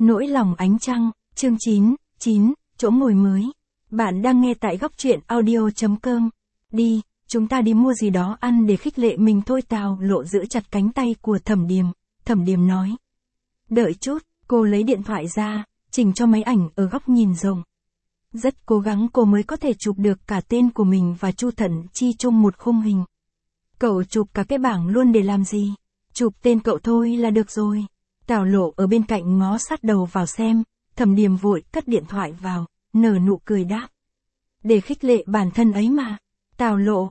Nỗi lòng ánh trăng, chương 9, chỗ ngồi mới. Bạn đang nghe tại góc truyện audio.com. Đi, chúng ta đi mua gì đó ăn để khích lệ mình thôi. Tào Lộ giữ chặt cánh tay của Thẩm Điềm. Thẩm Điềm nói. Đợi chút, cô lấy điện thoại ra, chỉnh cho máy ảnh ở góc nhìn rộng. Rất cố gắng cô mới có thể chụp được cả tên của mình và Chu Thận Chi chung một khung hình. Cậu chụp cả cái bảng luôn để làm gì? Chụp tên cậu thôi là được rồi. Tào Lộ ở bên cạnh ngó sát đầu vào xem, Thẩm Điềm vội cất điện thoại vào, nở nụ cười đáp. Để khích lệ bản thân ấy mà. Tào Lộ,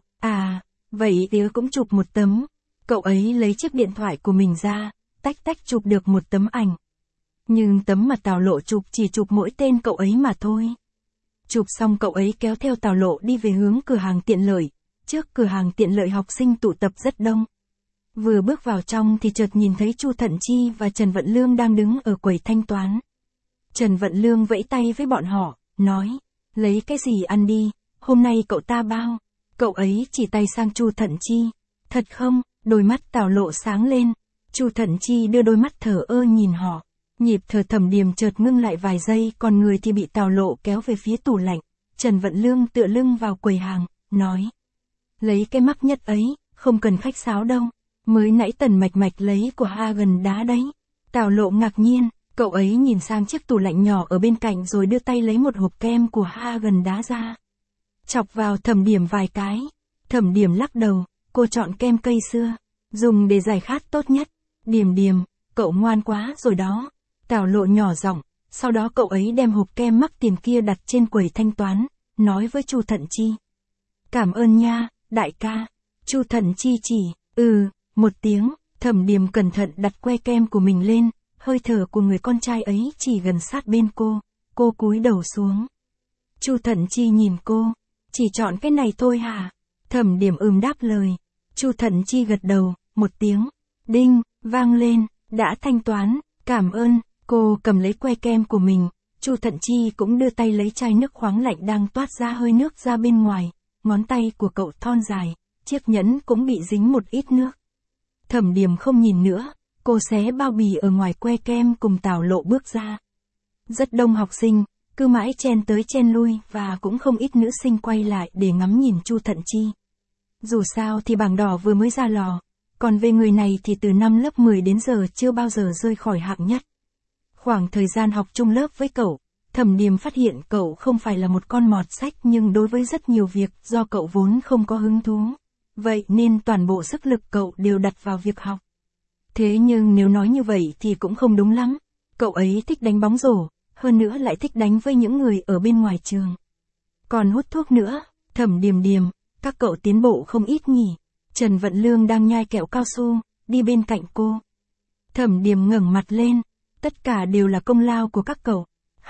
vậy tớ cũng chụp một tấm. Cậu ấy lấy chiếc điện thoại của mình ra, tách chụp được một tấm ảnh. Nhưng tấm mà Tào Lộ chụp chỉ chụp mỗi tên cậu ấy mà thôi. Chụp xong cậu ấy kéo theo Tào Lộ đi về hướng cửa hàng tiện lợi. Trước cửa hàng tiện lợi học sinh tụ tập rất đông. Vừa bước vào trong thì chợt nhìn thấy Chu Thận Chi và Trần Vận Lương đang đứng ở quầy thanh toán. Trần Vận Lương vẫy tay với bọn họ, nói, lấy cái gì ăn đi, hôm nay cậu ta bao. Cậu ấy chỉ tay sang Chu Thận Chi. Thật không? Đôi mắt Tào Lộ sáng lên. Chu Thận Chi đưa đôi mắt thờ ơ nhìn họ. Nhịp thở Thẩm Điềm chợt ngưng lại vài giây, còn người thì bị Tào Lộ kéo về phía tủ lạnh. Trần Vận Lương tựa lưng vào quầy hàng, nói, lấy cái mắc nhất ấy, không cần khách sáo đâu. Mới nãy Tần Mạch lấy của gần đá đấy. Tào Lộ ngạc nhiên, cậu ấy nhìn sang chiếc tủ lạnh nhỏ ở bên cạnh rồi đưa tay lấy một hộp kem của gần đá ra. Chọc vào Thẩm Điềm vài cái. Thẩm Điềm lắc đầu, cô chọn kem cây sưa, dùng để giải khát tốt nhất. Điềm, cậu ngoan quá rồi đó. Tào Lộ nhỏ giọng, sau đó cậu ấy đem hộp kem mắc tiền kia đặt trên quầy thanh toán, nói với Chu Thận Chi. Cảm ơn nha, đại ca. Chu Thận Chi chỉ, một tiếng. Thẩm Điềm cẩn thận đặt que kem của mình lên, hơi thở của người con trai ấy chỉ gần sát bên cô cúi đầu xuống. Chu Thận Chi nhìn cô, chỉ chọn cái này thôi hả? Thẩm Điềm đáp lời. Chu Thận Chi gật đầu, một tiếng, đinh, vang lên, đã thanh toán, cảm ơn. Cô cầm lấy que kem của mình, Chu Thận Chi cũng đưa tay lấy chai nước khoáng lạnh đang toát ra hơi nước ra bên ngoài, ngón tay của cậu thon dài, chiếc nhẫn cũng bị dính một ít nước. Thẩm Điềm không nhìn nữa, cô xé bao bì ở ngoài que kem cùng Tào Lộ bước ra. Rất đông học sinh, cứ mãi chen tới chen lui và cũng không ít nữ sinh quay lại để ngắm nhìn Chu Thận Chi. Dù sao thì bảng đỏ vừa mới ra lò, còn về người này thì từ năm lớp 10 đến giờ chưa bao giờ rơi khỏi hạng nhất. Khoảng thời gian học chung lớp với cậu, Thẩm Điềm phát hiện cậu không phải là một con mọt sách, nhưng đối với rất nhiều việc do cậu vốn không có hứng thú. Vậy nên toàn bộ sức lực cậu đều đặt vào việc học. Thế nhưng nếu nói như vậy thì cũng không đúng lắm. Cậu ấy thích đánh bóng rổ, hơn nữa lại thích đánh với những người ở bên ngoài trường. Còn hút thuốc nữa. Thẩm Điềm, các cậu tiến bộ không ít nhỉ. Trần Vận Lương đang nhai kẹo cao su, đi bên cạnh cô. Thẩm Điềm ngẩng mặt lên. Tất cả đều là công lao của các cậu.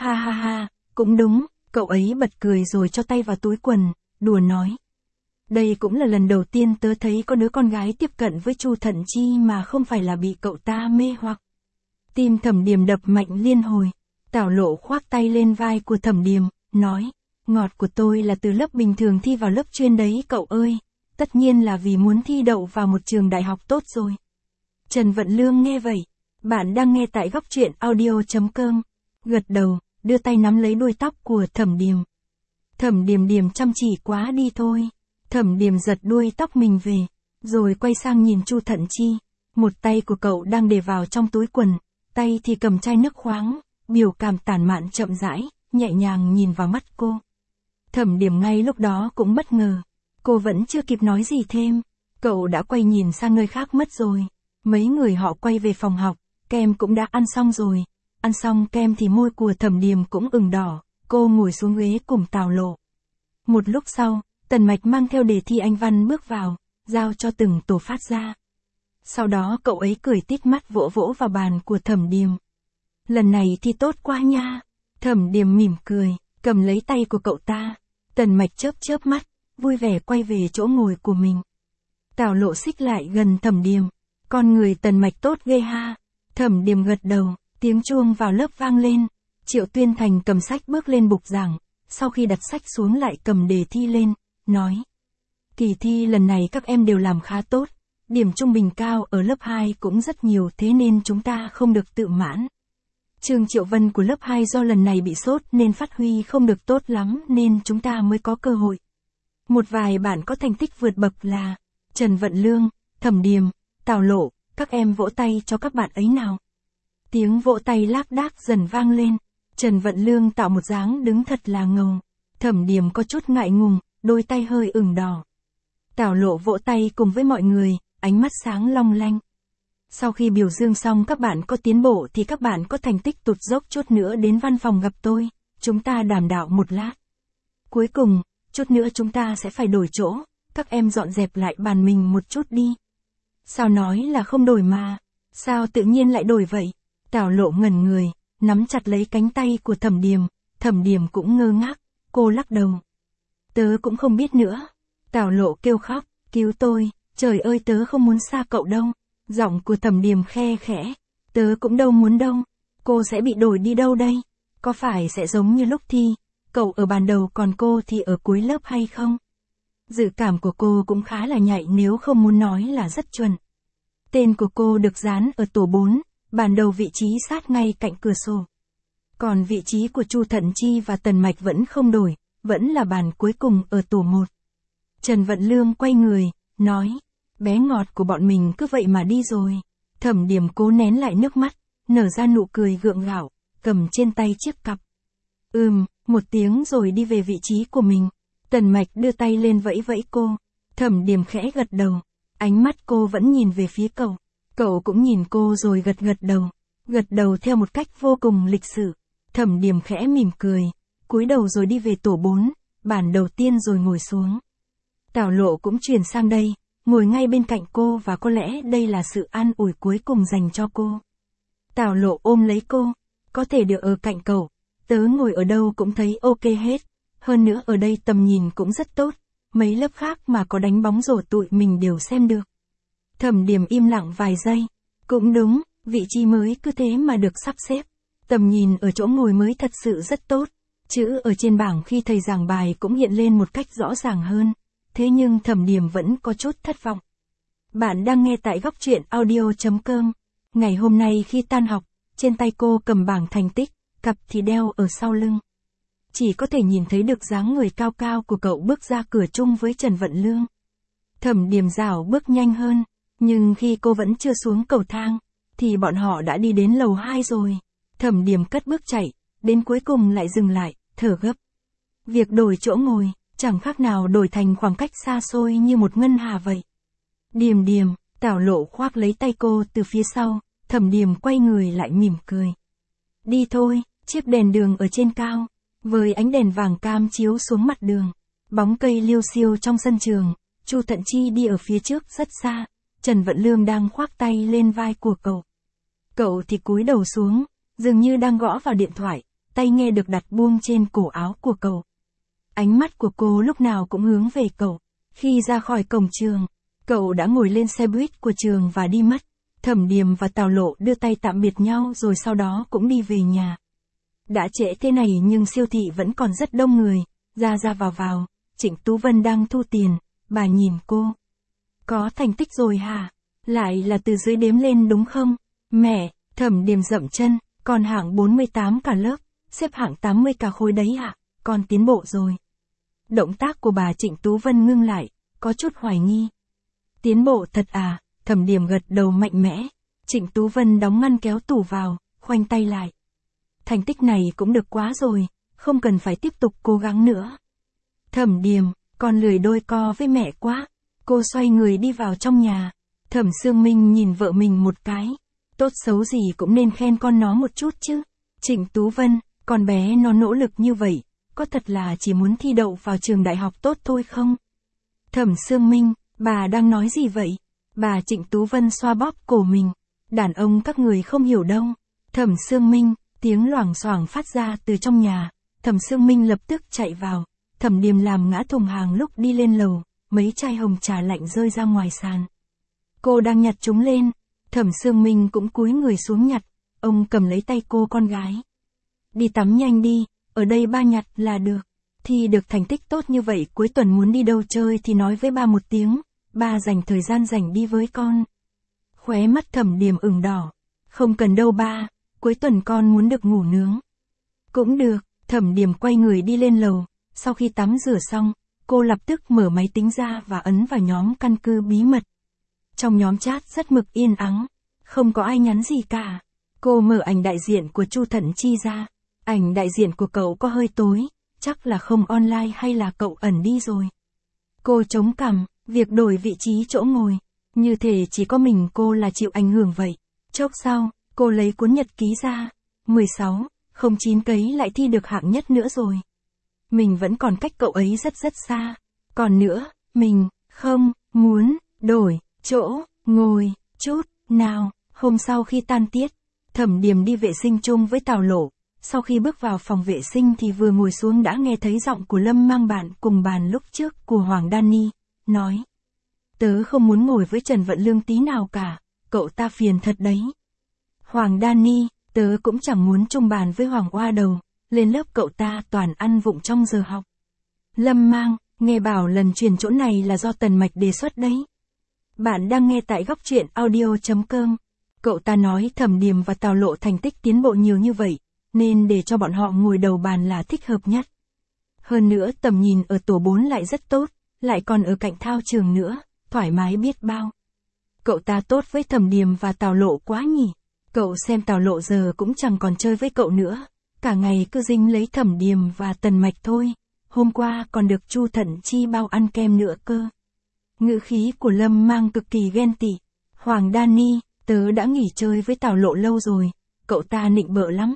Ha, cũng đúng. Cậu ấy bật cười rồi cho tay vào túi quần, đùa nói. Đây cũng là lần đầu tiên tớ thấy có đứa con gái tiếp cận với Chu Thận Chi mà không phải là bị cậu ta mê hoặc. Tim Thẩm Điềm đập mạnh liên hồi. Tào Lộ khoác tay lên vai của Thẩm Điềm, nói, ngọt của tôi là từ lớp bình thường thi vào lớp chuyên đấy cậu ơi. Tất nhiên là vì muốn thi đậu vào một trường đại học tốt rồi. Trần Vận Lương nghe vậy. Bạn đang nghe tại góc truyện audio.com. Gật đầu, đưa tay nắm lấy đuôi tóc của Thẩm Điềm. Thẩm Điềm chăm chỉ quá đi thôi. Thẩm Điềm giật đuôi tóc mình về, rồi quay sang nhìn Chu Thận Chi. Một tay của cậu đang để vào trong túi quần, tay thì cầm chai nước khoáng, biểu cảm tản mạn chậm rãi, nhẹ nhàng nhìn vào mắt cô. Thẩm Điềm ngay lúc đó cũng bất ngờ. Cô vẫn chưa kịp nói gì thêm, cậu đã quay nhìn sang nơi khác mất rồi. Mấy người họ quay về phòng học, kem cũng đã ăn xong rồi. Ăn xong kem thì môi của Thẩm Điềm cũng ửng đỏ, cô ngồi xuống ghế cùng Tào Lộ. Một lúc sau, Tần Mạch mang theo đề thi Anh văn bước vào, giao cho từng tổ phát ra. Sau đó cậu ấy cười tít mắt vỗ vào bàn của Thẩm Điềm. Lần này thì tốt quá nha. Thẩm Điềm mỉm cười, cầm lấy tay của cậu ta. Tần Mạch chớp mắt, vui vẻ quay về chỗ ngồi của mình. Tào Lộ xích lại gần Thẩm Điềm. Con người Tần Mạch tốt ghê ha. Thẩm Điềm gật đầu, tiếng chuông vào lớp vang lên. Triệu Tuyên Thành cầm sách bước lên bục giảng, sau khi đặt sách xuống lại cầm đề thi lên, nói. Kỳ thi lần này các em đều làm khá tốt, điểm trung bình cao ở lớp 2 cũng rất nhiều, thế nên chúng ta không được tự mãn. Trương Triệu Vân của lớp 2 do lần này bị sốt nên phát huy không được tốt lắm nên chúng ta mới có cơ hội. Một vài bạn có thành tích vượt bậc là Trần Vận Lương, Thẩm Điềm, Tào Lộ, các em vỗ tay cho các bạn ấy nào. Tiếng vỗ tay lác đác dần vang lên. Trần Vận Lương tạo một dáng đứng thật là ngầu. Thẩm Điềm có chút ngại ngùng, đôi tay hơi ửng đỏ. Tào Lộ vỗ tay cùng với mọi người, ánh mắt sáng long lanh. Sau khi biểu dương xong các bạn có tiến bộ thì các bạn có thành tích tụt dốc chút nữa đến văn phòng gặp tôi, chúng ta đàm đạo một lát. Cuối cùng, chút nữa chúng ta sẽ phải đổi chỗ, các em dọn dẹp lại bàn mình một chút đi. Sao nói là không đổi mà, sao tự nhiên lại đổi vậy? Tào Lộ ngẩn người, nắm chặt lấy cánh tay của Thẩm Điềm cũng ngơ ngác, cô lắc đầu. Tớ cũng không biết nữa. Tào Lộ kêu khóc, cứu tôi, trời ơi tớ không muốn xa cậu đâu. Giọng của Thẩm Điềm khe khẽ, tớ cũng đâu muốn đâu, cô sẽ bị đổi đi đâu đây? Có phải sẽ giống như lúc thi, cậu ở bàn đầu còn cô thì ở cuối lớp hay không? Dự cảm của cô cũng khá là nhạy nếu không muốn nói là rất chuẩn. Tên của cô được dán ở tổ 4, bàn đầu vị trí sát ngay cạnh cửa sổ. Còn vị trí của Chu Thận Chi và Tần Mạch vẫn không đổi, vẫn là bàn cuối cùng ở tổ 1. Trần Vận Lương quay người, nói, bé ngọt của bọn mình cứ vậy mà đi rồi. Thẩm Điềm cố nén lại nước mắt, nở ra nụ cười gượng gạo, cầm trên tay chiếc cặp. Một tiếng rồi đi về vị trí của mình. Tần Mạch đưa tay lên vẫy vẫy cô. Thẩm Điềm khẽ gật đầu. Ánh mắt cô vẫn nhìn về phía cậu. Cậu cũng nhìn cô rồi gật đầu. Gật đầu theo một cách vô cùng lịch sự. Thẩm Điềm khẽ mỉm cười, cúi đầu rồi đi về tổ 4, bàn đầu tiên rồi ngồi xuống. Tào Lộ cũng chuyển sang đây, ngồi ngay bên cạnh cô và có lẽ đây là sự an ủi cuối cùng dành cho cô. Tào Lộ ôm lấy cô, có thể được ở cạnh cậu, tớ ngồi ở đâu cũng thấy ok hết, hơn nữa ở đây tầm nhìn cũng rất tốt, mấy lớp khác mà có đánh bóng rổ tụi mình đều xem được. Thẩm Điềm im lặng vài giây, cũng đúng, vị trí mới cứ thế mà được sắp xếp, tầm nhìn ở chỗ ngồi mới thật sự rất tốt, chữ ở trên bảng khi thầy giảng bài cũng hiện lên một cách rõ ràng hơn. Thế nhưng Thẩm Điềm vẫn có chút thất vọng. Bạn đang nghe tại góc truyện audio.com. Ngày hôm nay khi tan học, trên tay cô cầm bảng thành tích, cặp thì đeo ở sau lưng. Chỉ có thể nhìn thấy được dáng người cao cao của cậu bước ra cửa chung với Trần Vận Lương. Thẩm Điềm rảo bước nhanh hơn, nhưng khi cô vẫn chưa xuống cầu thang, thì bọn họ đã đi đến lầu 2 rồi. Thẩm Điềm cất bước chạy, đến cuối cùng lại dừng lại, thở gấp. Việc đổi chỗ ngồi, chẳng khác nào đổi thành khoảng cách xa xôi như một ngân hà vậy. Điềm, Tào Lộ khoác lấy tay cô từ phía sau, Thẩm Điềm quay người lại mỉm cười. Đi thôi, chiếc đèn đường ở trên cao, với ánh đèn vàng cam chiếu xuống mặt đường, bóng cây liêu xiêu trong sân trường, Chu Thận Chi đi ở phía trước rất xa, Trần Vận Lương đang khoác tay lên vai của cậu. Cậu thì cúi đầu xuống, dường như đang gõ vào điện thoại, tay nghe được đặt buông trên cổ áo của cậu. Ánh mắt của cô lúc nào cũng hướng về cậu. Khi ra khỏi cổng trường, cậu đã ngồi lên xe buýt của trường và đi mất. Thẩm Điềm và Tào Lộ đưa tay tạm biệt nhau rồi sau đó cũng đi về nhà. Đã trễ thế này nhưng siêu thị vẫn còn rất đông người, ra vào. Trịnh Tú Vân đang thu tiền, bà nhìn cô. Có thành tích rồi hả? Lại là từ dưới đếm lên đúng không? Mẹ, Thẩm Điềm dậm chân, con hạng 48 cả lớp, xếp hạng 80 cả khối đấy ạ, con tiến bộ rồi. Động tác của bà Trịnh Tú Vân ngưng lại, có chút hoài nghi. Tiến bộ thật à? Thẩm Điềm gật đầu mạnh mẽ. Trịnh Tú Vân đóng ngăn kéo tủ vào, khoanh tay lại. Thành tích này cũng được quá rồi, không cần phải tiếp tục cố gắng nữa. Thẩm Điềm, con lười đôi co với mẹ quá. Cô xoay người đi vào trong nhà. Thẩm Sương Minh nhìn vợ mình một cái. Tốt xấu gì cũng nên khen con nó một chút chứ. Trịnh Tú Vân, con bé nó nỗ lực như vậy, có thật là chỉ muốn thi đậu vào trường đại học tốt thôi không? Thẩm Sương Minh, bà đang nói gì vậy? Bà Trịnh Tú Vân xoa bóp cổ mình. Đàn ông các người không hiểu đâu. Thẩm Sương Minh, tiếng loảng xoảng phát ra từ trong nhà. Thẩm Sương Minh lập tức chạy vào. Thẩm Điềm làm ngã thùng hàng lúc đi lên lầu, mấy chai hồng trà lạnh rơi ra ngoài sàn. Cô đang nhặt chúng lên. Thẩm Sương Minh cũng cúi người xuống nhặt. Ông cầm lấy tay cô con gái. Đi tắm nhanh đi, ở đây ba nhặt là được. Thi được thành tích tốt như vậy cuối tuần muốn đi đâu chơi thì nói với ba một tiếng, ba dành thời gian rảnh đi với con. Khóe mắt Thẩm Điềm ửng đỏ. Không cần đâu ba, cuối tuần con muốn được ngủ nướng. Cũng được, Thẩm Điềm quay người đi lên lầu, sau khi tắm rửa xong, cô lập tức mở máy tính ra và ấn vào nhóm căn cứ bí mật. Trong nhóm chat rất mực yên ắng, không có ai nhắn gì cả. Cô mở ảnh đại diện của Chu Thận Chi ra, ảnh đại diện của cậu có hơi tối, chắc là không online hay là cậu ẩn đi rồi. Cô chống cằm, việc đổi vị trí chỗ ngồi, như thể chỉ có mình cô là chịu ảnh hưởng vậy. Chốc sau, cô lấy cuốn nhật ký ra, 16, 09 cấy lại thi được hạng nhất nữa rồi. Mình vẫn còn cách cậu ấy rất rất xa. Còn nữa, mình không muốn đổi chỗ ngồi chút nào. Hôm sau khi tan tiết, Thẩm Điềm đi vệ sinh chung với Tào Lộ. Sau khi bước vào phòng vệ sinh thì vừa ngồi xuống đã nghe thấy giọng của Lâm Mang bạn cùng bàn lúc trước của Hoàng Đani, nói. Tớ không muốn ngồi với Trần Vận Lương tí nào cả, cậu ta phiền thật đấy. Hoàng Đani, tớ cũng chẳng muốn chung bàn với Hoàng Oa đầu, lên lớp cậu ta toàn ăn vụng trong giờ học. Lâm Mang, nghe bảo lần chuyển chỗ này là do Tần Mạch đề xuất đấy. Bạn đang nghe tại góc truyện audio.com. Cậu ta nói Thẩm Điềm và Tào Lộ thành tích tiến bộ nhiều như vậy, nên để cho bọn họ ngồi đầu bàn là thích hợp nhất. Hơn nữa tầm nhìn ở tổ 4 lại rất tốt, lại còn ở cạnh thao trường nữa, thoải mái biết bao. Cậu ta tốt với Thẩm Điềm và Tào Lộ quá nhỉ. Cậu xem Tào Lộ giờ cũng chẳng còn chơi với cậu nữa, cả ngày cứ dính lấy Thẩm Điềm và Tần Mạch thôi. Hôm qua còn được Chu Thận Chi bao ăn kem nữa cơ. Ngữ khí của Lâm Mang cực kỳ ghen tị. Hoàng Đani, tớ đã nghỉ chơi với Tào Lộ lâu rồi, cậu ta nịnh bợ lắm.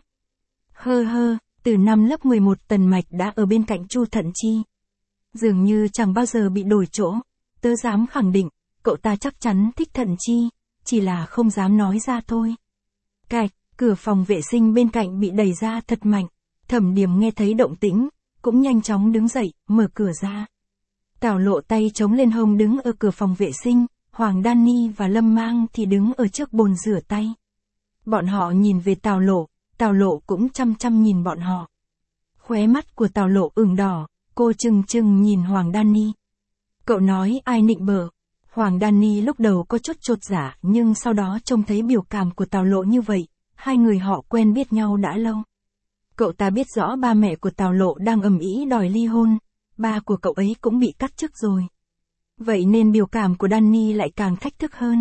Từ năm lớp 11 Tần Mạch đã ở bên cạnh Chu Thận Chi. Dường như chẳng bao giờ bị đổi chỗ, tớ dám khẳng định, cậu ta chắc chắn thích Thận Chi, chỉ là không dám nói ra thôi. Cạch, cửa phòng vệ sinh bên cạnh bị đẩy ra thật mạnh, Thẩm Điềm nghe thấy động tĩnh, cũng nhanh chóng đứng dậy, mở cửa ra. Tào Lộ tay chống lên hông đứng ở cửa phòng vệ sinh, Hoàng Đani và Lâm Mang thì đứng ở trước bồn rửa tay. Bọn họ nhìn về Tào Lộ cũng chăm chăm nhìn bọn họ. Khóe mắt của Tào Lộ ửng đỏ, cô chừng chừng nhìn Hoàng Đani. Cậu nói ai nịnh bợ? Hoàng Đani lúc đầu có chút chột dạ nhưng sau đó trông thấy biểu cảm của Tào Lộ như vậy, hai người họ quen biết nhau đã lâu. Cậu ta biết rõ ba mẹ của Tào Lộ đang ầm ĩ đòi ly hôn, ba của cậu ấy cũng bị cắt chức rồi. Vậy nên biểu cảm của Đani lại càng thách thức hơn.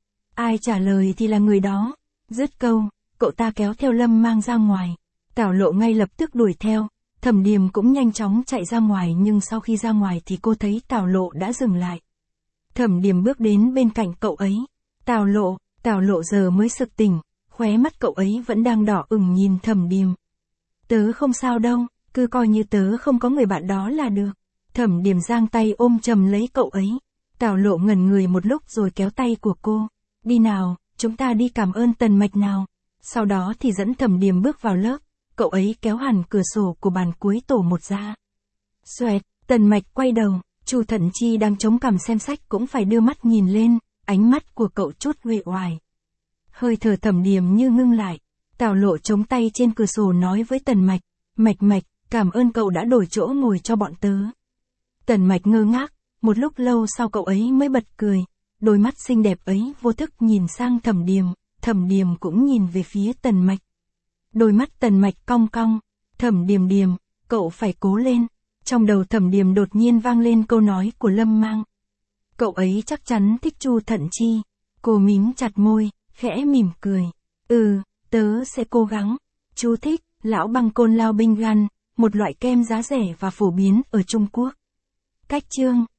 Ai trả lời thì là người đó. Dứt câu, cậu ta kéo theo Lâm Mang ra ngoài. Tào Lộ ngay lập tức đuổi theo, Thẩm Điềm cũng nhanh chóng chạy ra ngoài nhưng sau khi ra ngoài thì cô thấy Tào Lộ đã dừng lại. Thẩm Điềm bước đến bên cạnh cậu ấy. Tào Lộ giờ mới sực tỉnh, khóe mắt cậu ấy vẫn đang đỏ ửng nhìn Thẩm Điềm. Tớ không sao đâu, cứ coi như tớ không có người bạn đó là được. Thẩm Điềm giang tay ôm chầm lấy cậu ấy. Tào Lộ ngẩn người một lúc rồi kéo tay của cô. Đi nào, chúng ta đi cảm ơn Tần Mạch nào. Sau đó thì dẫn Thẩm Điềm bước vào lớp. Cậu ấy kéo hẳn cửa sổ của bàn cuối tổ 1 ra. Xoẹt, Tần Mạch quay đầu. Chu Thận Chi đang chống cằm xem sách cũng phải đưa mắt nhìn lên. Ánh mắt của cậu chút uể oải. Hơi thở Thẩm Điềm như ngưng lại. Tào Lộ chống tay trên cửa sổ nói với Tần Mạch. Mạch, cảm ơn cậu đã đổi chỗ ngồi cho bọn tớ. Tần Mạch ngơ ngác, một lúc lâu sau cậu ấy mới bật cười. Đôi mắt xinh đẹp ấy vô thức nhìn sang Thẩm Điềm cũng nhìn về phía Tần Mạch. Đôi mắt Tần Mạch cong cong. Thẩm Điềm, cậu phải cố lên. Trong đầu Thẩm Điềm đột nhiên vang lên câu nói của Lâm Mang. Cậu ấy chắc chắn thích Chu Thận Chi. Cô mím chặt môi, khẽ mỉm cười. Tớ sẽ cố gắng. Chú thích, lão băng côn lao binh gan, một loại kem giá rẻ và phổ biến ở Trung Quốc. Cách chương